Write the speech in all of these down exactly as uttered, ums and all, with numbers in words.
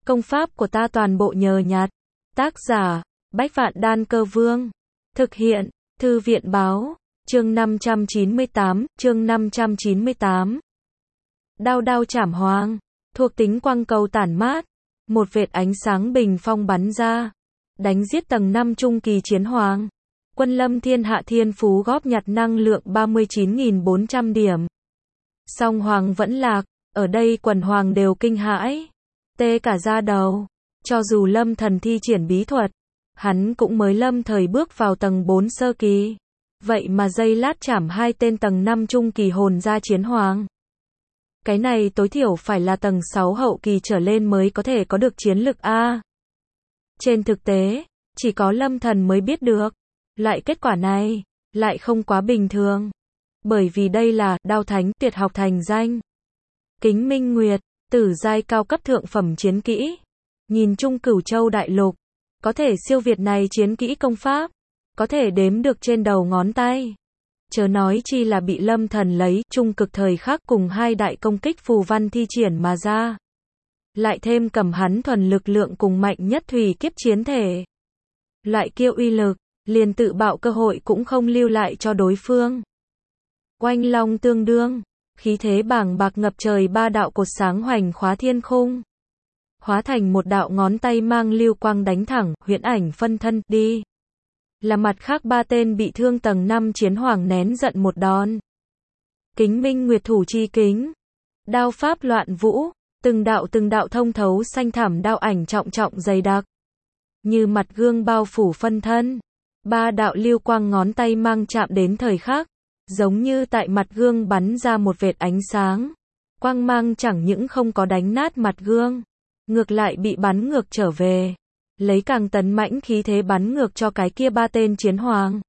Công pháp của ta toàn bộ nhờ nhặt. Tác giả, Bách Vạn Đan Cơ Vương. Thực hiện, Thư viện Báo. Chương năm trăm chín mươi tám, chương năm trăm chín mươi tám. Đao đao chảm hoàng. Thuộc tính quang cầu tản mát. Một vệt ánh sáng bình phong bắn ra. Đánh giết tầng năm trung kỳ chiến hoàng. Quân lâm thiên hạ thiên phú góp nhặt năng lượng ba mươi chín nghìn bốn trăm điểm. Song hoàng vẫn lạc. Ở đây quần hoàng đều kinh hãi. Tê cả da đầu. Cho dù lâm thần thi triển bí thuật, hắn cũng mới lâm thời bước vào tầng bốn sơ kỳ. Vậy mà giây lát chảm hai tên tầng năm trung kỳ hồn ra chiến hoàng. Cái này tối thiểu phải là tầng sáu hậu kỳ trở lên mới có thể có được chiến lực A. Trên thực tế, chỉ có lâm thần mới biết được. Loại kết quả này, lại không quá bình thường. Bởi vì đây là đao thánh tuyệt học thành danh. Kính Minh Nguyệt, tử giai cao cấp thượng phẩm chiến kỹ. Nhìn chung Cửu Châu đại lục, có thể siêu việt này chiến kỹ công pháp, có thể đếm được trên đầu ngón tay. Chớ nói chi là bị lâm thần lấy trung cực thời khắc cùng hai đại công kích phù văn thi triển mà ra. Lại thêm cầm hắn thuần lực lượng cùng mạnh nhất thủy kiếp chiến thể. Loại kiêu uy lực, liền tự bạo cơ hội cũng không lưu lại cho đối phương. Oanh long tương đương, khí thế bàng bạc ngập trời, ba đạo cột sáng hoành khóa thiên khung. Hóa thành một đạo ngón tay mang lưu quang đánh thẳng, huyễn ảnh phân thân, đi. Là mặt khác ba tên bị thương tầng năm chiến hoàng nén giận một đòn. Kính Minh Nguyệt thủ chi kính. Đao pháp loạn vũ, từng đạo từng đạo thông thấu xanh thẳm đao ảnh trọng trọng dày đặc. Như mặt gương bao phủ phân thân. Ba đạo lưu quang ngón tay mang chạm đến thời khắc. Giống như tại mặt gương bắn ra một vệt ánh sáng. Quang mang chẳng những không có đánh nát mặt gương. Ngược lại bị bắn ngược trở về. Lấy càng tấn mãnh khí thế bắn ngược cho cái kia ba tên chiến hoàng.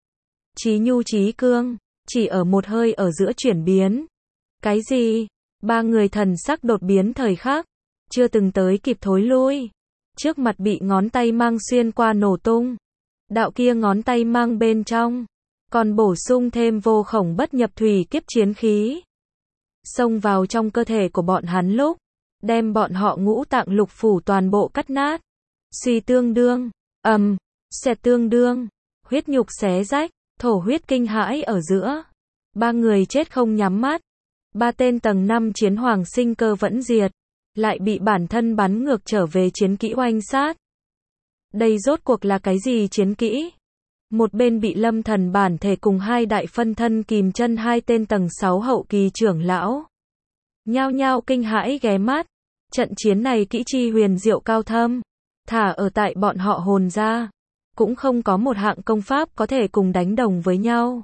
Chí nhu chí cương, chỉ ở một hơi ở giữa chuyển biến. Cái gì? Ba người thần sắc đột biến thời khắc. Chưa từng tới kịp thối lui. Trước mặt bị ngón tay mang xuyên qua nổ tung. Đạo kia ngón tay mang bên trong. Còn bổ sung thêm vô khổng bất nhập thủy kiếp chiến khí. Xông vào trong cơ thể của bọn hắn lúc. Đem bọn họ ngũ tạng lục phủ toàn bộ cắt nát. Suy tương đương, ầm, um, xẹt tương đương, huyết nhục xé rách, thổ huyết kinh hãi ở giữa. Ba người chết không nhắm mắt. Ba tên tầng năm chiến hoàng sinh cơ vẫn diệt. Lại bị bản thân bắn ngược trở về chiến kỹ oanh sát. Đây rốt cuộc là cái gì chiến kỹ? Một bên bị lâm thần bản thể cùng hai đại phân thân kìm chân hai tên tầng sáu hậu kỳ trưởng lão. Nhao nhao kinh hãi ghé mắt. Trận chiến này kỹ chi huyền diệu cao thâm. Thả ở tại bọn họ hồn ra. Cũng không có một hạng công pháp có thể cùng đánh đồng với nhau.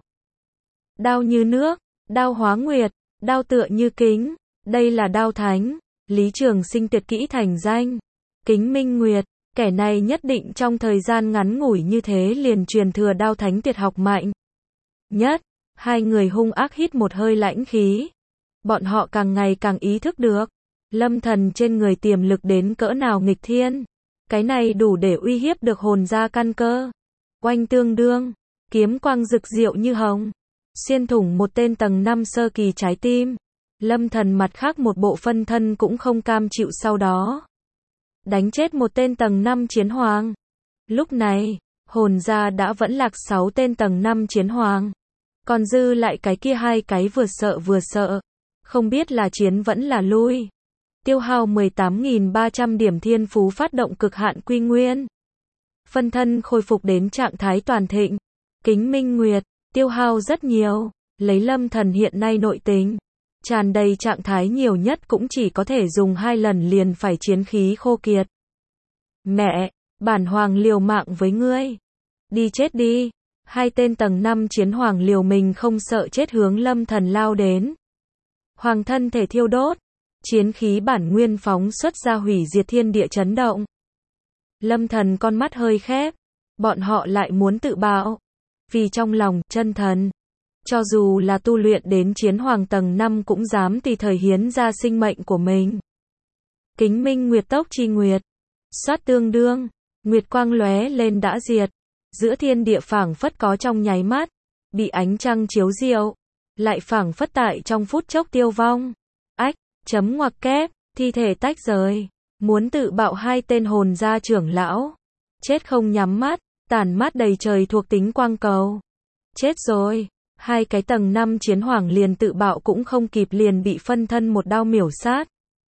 Đao như nước, đao hóa nguyệt, đao tựa như kính. Đây là đao thánh. Lý Trường Sinh tuyệt kỹ thành danh. Kính Minh Nguyệt. Kẻ này nhất định trong thời gian ngắn ngủi như thế liền truyền thừa đao thánh tuyệt học mạnh nhất. Hai người hung ác hít một hơi lãnh khí. Bọn họ càng ngày càng ý thức được. Lâm thần trên người tiềm lực đến cỡ nào nghịch thiên. Cái này đủ để uy hiếp được hồn ra căn cơ. Oanh tương đương. Kiếm quang rực diệu như hồng. Xuyên thủng một tên tầng năm sơ kỳ trái tim. Lâm thần mặt khác một bộ phân thân cũng không cam chịu sau đó. Đánh chết một tên tầng năm chiến hoàng. Lúc này, hồn ra đã vẫn lạc sáu tên tầng năm chiến hoàng. Còn dư lại cái kia hai cái vừa sợ vừa sợ. Không biết là chiến vẫn là lui. Tiêu hao mười tám nghìn ba trăm điểm thiên phú phát động cực hạn quy nguyên. Phân thân khôi phục đến trạng thái toàn thịnh. Kính Minh Nguyệt, tiêu hao rất nhiều. Lấy lâm thần hiện nay nội tính. Tràn đầy trạng thái nhiều nhất cũng chỉ có thể dùng hai lần liền phải chiến khí khô kiệt. Mẹ, bản hoàng liều mạng với ngươi. Đi chết đi. Hai tên tầng năm chiến hoàng liều mình không sợ chết hướng lâm thần lao đến. Hoàng thân thể thiêu đốt. Chiến khí bản nguyên phóng xuất ra hủy diệt thiên địa chấn động. Lâm thần con mắt hơi khép. Bọn họ lại muốn tự bạo. Vì trong lòng, chân thần. Cho dù là tu luyện đến chiến hoàng tầng năm cũng dám tùy thời hiến ra sinh mệnh của mình. Kính Minh Nguyệt tốc chi nguyệt. Xoát tương đương. Nguyệt quang lóe lên đã diệt. Giữa thiên địa phảng phất có trong nháy mắt. Bị ánh trăng chiếu diệu. Lại phảng phất tại trong phút chốc tiêu vong. Ách. Chấm ngoặc kép, thi thể tách rời. muốn tự bạo hai tên hồn gia trưởng lão. Chết không nhắm mắt, tàn mát đầy trời thuộc tính quang cầu. Chết rồi, hai cái tầng năm chiến hoàng liền tự bạo cũng không kịp liền bị phân thân một đao miểu sát.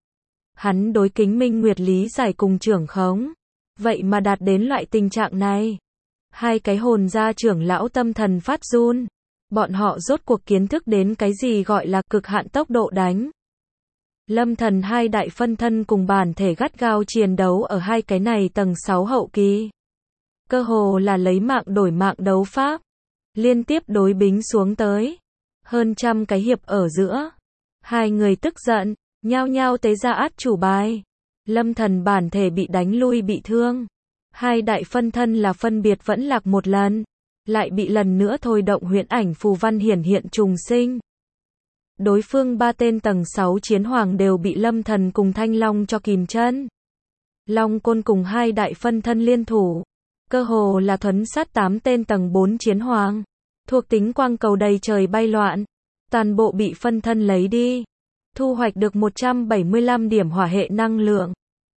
Hắn đối Kính Minh Nguyệt lý giải cùng trưởng khống. Vậy mà đạt đến loại tình trạng này. Hai cái hồn gia trưởng lão tâm thần phát run. Bọn họ rốt cuộc kiến thức đến cái gì gọi là cực hạn tốc độ đánh. Lâm Thần hai đại phân thân cùng bản thể gắt gao chiến đấu ở hai cái này tầng sáu hậu kỳ. Cơ hồ là lấy mạng đổi mạng đấu pháp. Liên tiếp đối bính xuống tới. Hơn trăm cái hiệp ở giữa. Hai người tức giận, nhao nhao tế ra át chủ bài. Lâm Thần bản thể bị đánh lui bị thương. Hai đại phân thân là phân biệt vẫn lạc một lần. Lại bị lần nữa thôi động huyễn ảnh phù văn hiển hiện trùng sinh. Đối phương ba tên tầng sáu chiến hoàng đều bị Lâm Thần cùng Thanh Long cho kìm chân. Long Côn cùng hai đại phân thân liên thủ. Cơ hồ là thuấn sát tám tên tầng bốn chiến hoàng. Thuộc tính quang cầu đầy trời bay loạn. Toàn bộ bị phân thân lấy đi. Thu hoạch được một trăm bảy mươi lăm điểm hỏa hệ năng lượng.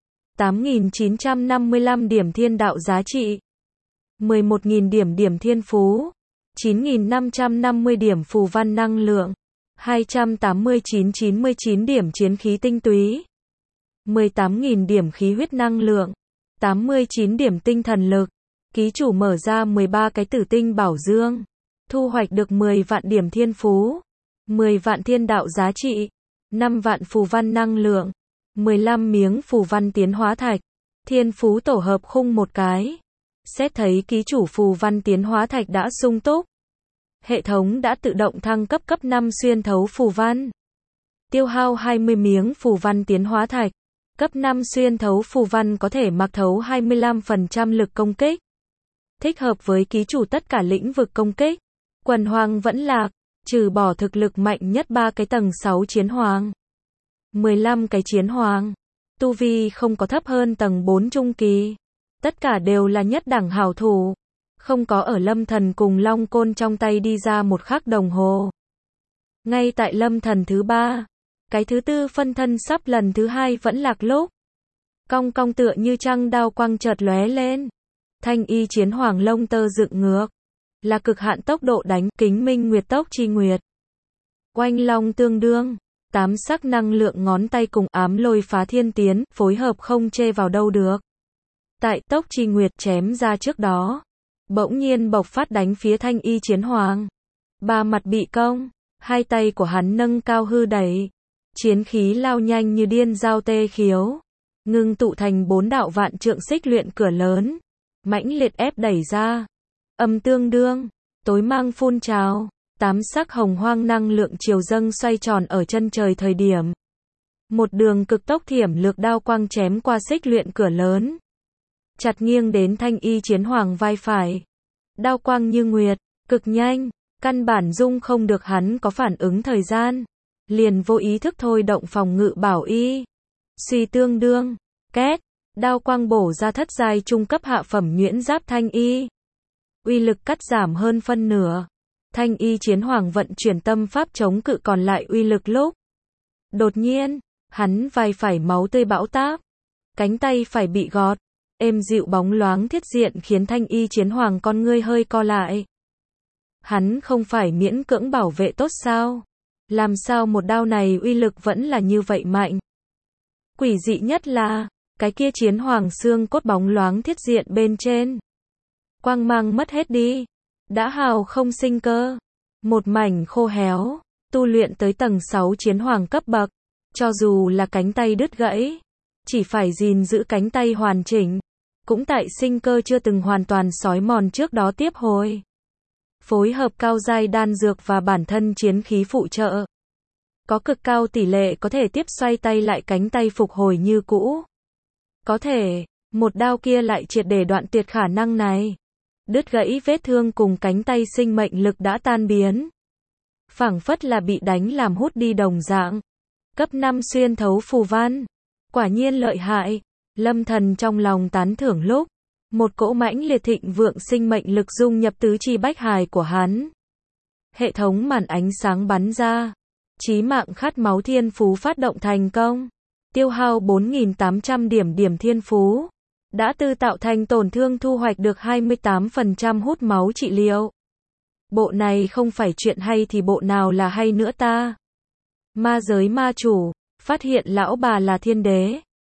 tám nghìn chín trăm năm mươi lăm điểm thiên đạo giá trị. mười một nghìn điểm điểm thiên phú. chín nghìn năm trăm năm mươi điểm phù văn năng lượng. hai trăm tám mươi chín nghìn chín mươi chín điểm chiến khí tinh túy. mười tám nghìn điểm khí huyết năng lượng. tám mươi chín điểm tinh thần lực. Ký chủ mở ra mười ba cái tử tinh bảo dương. Thu hoạch được mười vạn điểm thiên phú. mười vạn thiên đạo giá trị. năm vạn phù văn năng lượng. mười lăm miếng phù văn tiến hóa thạch. Thiên phú tổ hợp khung một cái. Xét thấy ký chủ phù văn tiến hóa thạch đã sung túc. Hệ thống đã tự động thăng cấp cấp năm xuyên thấu phù văn. Tiêu hao hai mươi miếng phù văn tiến hóa thạch. Cấp năm xuyên thấu phù văn có thể mặc thấu hai mươi lăm phần trăm lực công kích. Thích hợp với ký chủ tất cả lĩnh vực công kích. Quần hoàng vẫn lạc, trừ bỏ thực lực mạnh nhất ba cái tầng sáu chiến hoàng. mười lăm cái chiến hoàng. Tu vi không có thấp hơn tầng bốn trung kỳ. Tất cả đều là nhất đẳng hảo thủ. Không có ở Lâm Thần cùng Long Côn trong tay đi ra một khắc đồng hồ. Ngay tại Lâm Thần thứ ba, cái thứ tư phân thân sắp lần thứ hai vẫn lạc lúc. Cong cong tựa như trăng đao quang chợt lóe lên. Thanh y chiến hoàng lông tơ dựng ngược. Là cực hạn tốc độ đánh Kính Minh Nguyệt tốc chi nguyệt. Oanh long tương đương. Tám sắc năng lượng ngón tay cùng ám lôi phá thiên tiến, phối hợp không chê vào đâu được. Tại tốc chi nguyệt chém ra trước đó. Bỗng nhiên bộc phát đánh phía thanh y chiến hoàng. Ba mặt bị công. Hai tay của hắn nâng cao hư đẩy. Chiến khí lao nhanh như điên giao tê khiếu. Ngưng tụ thành bốn đạo vạn trượng xích luyện cửa lớn. Mãnh liệt ép đẩy ra. Âm tương đương. Tối mang phun trào. Tám sắc hồng hoang năng lượng chiều dâng xoay tròn ở chân trời thời điểm. Một đường cực tốc thiểm lược đao quang chém qua xích luyện cửa lớn. Chặt nghiêng đến thanh y chiến hoàng vai phải. Đao quang như nguyệt, cực nhanh, căn bản dung không được hắn có phản ứng thời gian. Liền vô ý thức thôi động phòng ngự bảo y. Suy tương đương, két, đao quang bổ ra thất giai trung cấp hạ phẩm nhuyễn giáp thanh y. Uy lực cắt giảm hơn phân nửa. Thanh y chiến hoàng vận chuyển tâm pháp chống cự còn lại uy lực lúc. Đột nhiên, hắn vai phải máu tươi bão táp. Cánh tay phải bị gọt. Êm dịu bóng loáng thiết diện khiến thanh y chiến hoàng con ngươi hơi co lại. Hắn không phải miễn cưỡng bảo vệ tốt sao? Làm sao một đao này uy lực vẫn là như vậy mạnh? Quỷ dị nhất là, cái kia chiến hoàng xương cốt bóng loáng thiết diện bên trên. Quang mang mất hết đi. Đã hào không sinh cơ. Một mảnh khô héo. Tu luyện tới tầng sáu chiến hoàng cấp bậc. Cho dù là cánh tay đứt gãy. Chỉ phải gìn giữ cánh tay hoàn chỉnh. Cũng tại sinh cơ chưa từng hoàn toàn xói mòn trước đó tiếp hồi. Phối hợp cao giai đan dược và bản thân chiến khí phụ trợ. Có cực cao tỷ lệ có thể tiếp xoay tay lại cánh tay phục hồi như cũ. Có thể, một đao kia lại triệt để đoạn tuyệt khả năng này. Đứt gãy vết thương cùng cánh tay sinh mệnh lực đã tan biến. Phảng phất là bị đánh làm hút đi đồng dạng. Cấp năm xuyên thấu phù văn. Quả nhiên lợi hại. Lâm Thần trong lòng tán thưởng lúc. Một cỗ mãnh liệt thịnh vượng sinh mệnh lực dung nhập tứ chi bách hài của hắn. Hệ thống màn ánh sáng bắn ra. Chí mạng khát máu thiên phú phát động thành công. tiêu hao bốn nghìn tám trăm điểm điểm thiên phú, đã tự tạo thành tổn thương thu hoạch được hai mươi tám phần trăm hút máu trị liệu. Bộ này không phải chuyện hay thì bộ nào là hay nữa ta? Ma giới ma chủ, phát hiện lão bà là thiên đế.